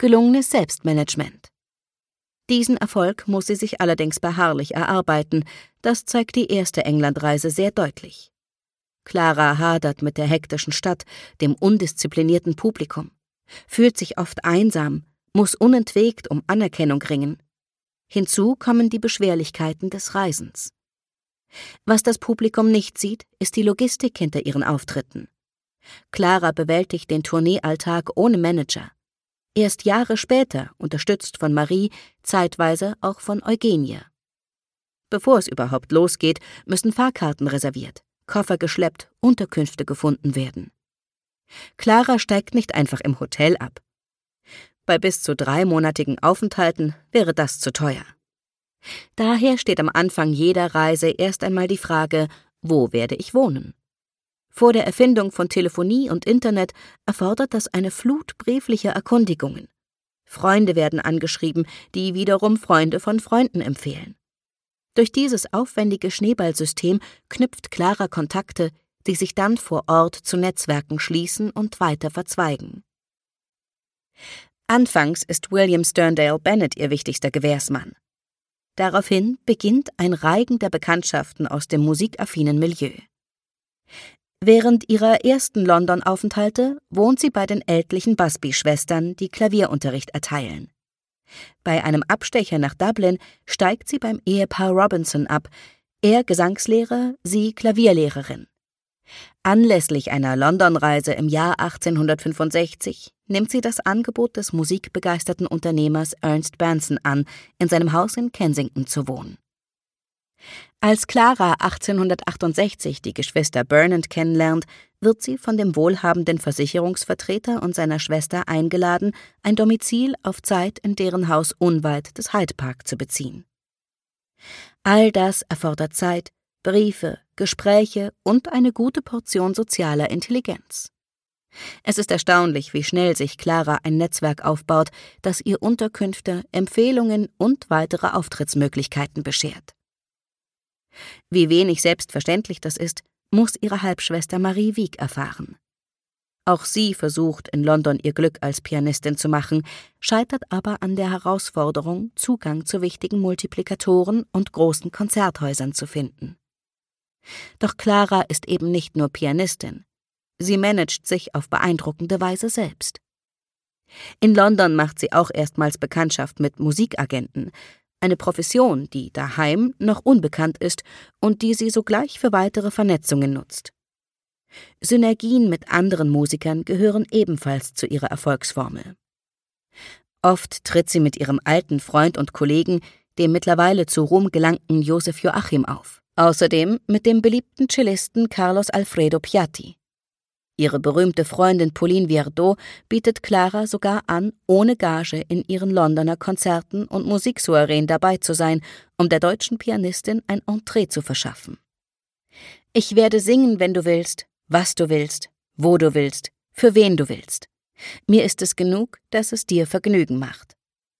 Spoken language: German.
gelungenes Selbstmanagement. Diesen Erfolg muss sie sich allerdings beharrlich erarbeiten, das zeigt die erste Englandreise sehr deutlich. Clara hadert mit der hektischen Stadt, dem undisziplinierten Publikum, fühlt sich oft einsam, muss unentwegt um Anerkennung ringen. Hinzu kommen die Beschwerlichkeiten des Reisens. Was das Publikum nicht sieht, ist die Logistik hinter ihren Auftritten. Clara bewältigt den Tourneealltag ohne Manager. Erst Jahre später, unterstützt von Marie, zeitweise auch von Eugenie. Bevor es überhaupt losgeht, müssen Fahrkarten reserviert, Koffer geschleppt, Unterkünfte gefunden werden. Clara steigt nicht einfach im Hotel ab. Bei bis zu 3-monatigen Aufenthalten wäre das zu teuer. Daher steht am Anfang jeder Reise erst einmal die Frage, wo werde ich wohnen? Vor der Erfindung von Telefonie und Internet erfordert das eine Flut brieflicher Erkundigungen. Freunde werden angeschrieben, die wiederum Freunde von Freunden empfehlen. Durch dieses aufwendige Schneeballsystem knüpft Clara Kontakte, die sich dann vor Ort zu Netzwerken schließen und weiter verzweigen. Anfangs ist William Sterndale Bennett ihr wichtigster Gewährsmann. Daraufhin beginnt ein Reigen der Bekanntschaften aus dem musikaffinen Milieu. Während ihrer ersten London-Aufenthalte wohnt sie bei den ältlichen Busby-Schwestern, die Klavierunterricht erteilen. Bei einem Abstecher nach Dublin steigt sie beim Ehepaar Robinson ab, er Gesangslehrer, sie Klavierlehrerin. Anlässlich einer London-Reise im Jahr 1865 nimmt sie das Angebot des musikbegeisterten Unternehmers Ernest Benson an, in seinem Haus in Kensington zu wohnen. Als Clara 1868 die Geschwister Burnand kennenlernt, wird sie von dem wohlhabenden Versicherungsvertreter und seiner Schwester eingeladen, ein Domizil auf Zeit in deren Haus unweit des Hyde Park zu beziehen. All das erfordert Zeit, Briefe, Gespräche und eine gute Portion sozialer Intelligenz. Es ist erstaunlich, wie schnell sich Clara ein Netzwerk aufbaut, das ihr Unterkünfte, Empfehlungen und weitere Auftrittsmöglichkeiten beschert. Wie wenig selbstverständlich das ist, muss ihre Halbschwester Marie Wieck erfahren. Auch sie versucht, in London ihr Glück als Pianistin zu machen, scheitert aber an der Herausforderung, Zugang zu wichtigen Multiplikatoren und großen Konzerthäusern zu finden. Doch Clara ist eben nicht nur Pianistin. Sie managt sich auf beeindruckende Weise selbst. In London macht sie auch erstmals Bekanntschaft mit Musikagenten, eine Profession, die daheim noch unbekannt ist und die sie sogleich für weitere Vernetzungen nutzt. Synergien mit anderen Musikern gehören ebenfalls zu ihrer Erfolgsformel. Oft tritt sie mit ihrem alten Freund und Kollegen, dem mittlerweile zu Ruhm gelangten Joseph Joachim, auf. Außerdem mit dem beliebten Cellisten Carlos Alfredo Piatti. Ihre berühmte Freundin Pauline Viardot bietet Clara sogar an, ohne Gage in ihren Londoner Konzerten und Musiksoireen dabei zu sein, um der deutschen Pianistin ein Entree zu verschaffen. »Ich werde singen, wenn du willst, was du willst, wo du willst, für wen du willst. Mir ist es genug, dass es dir Vergnügen macht.«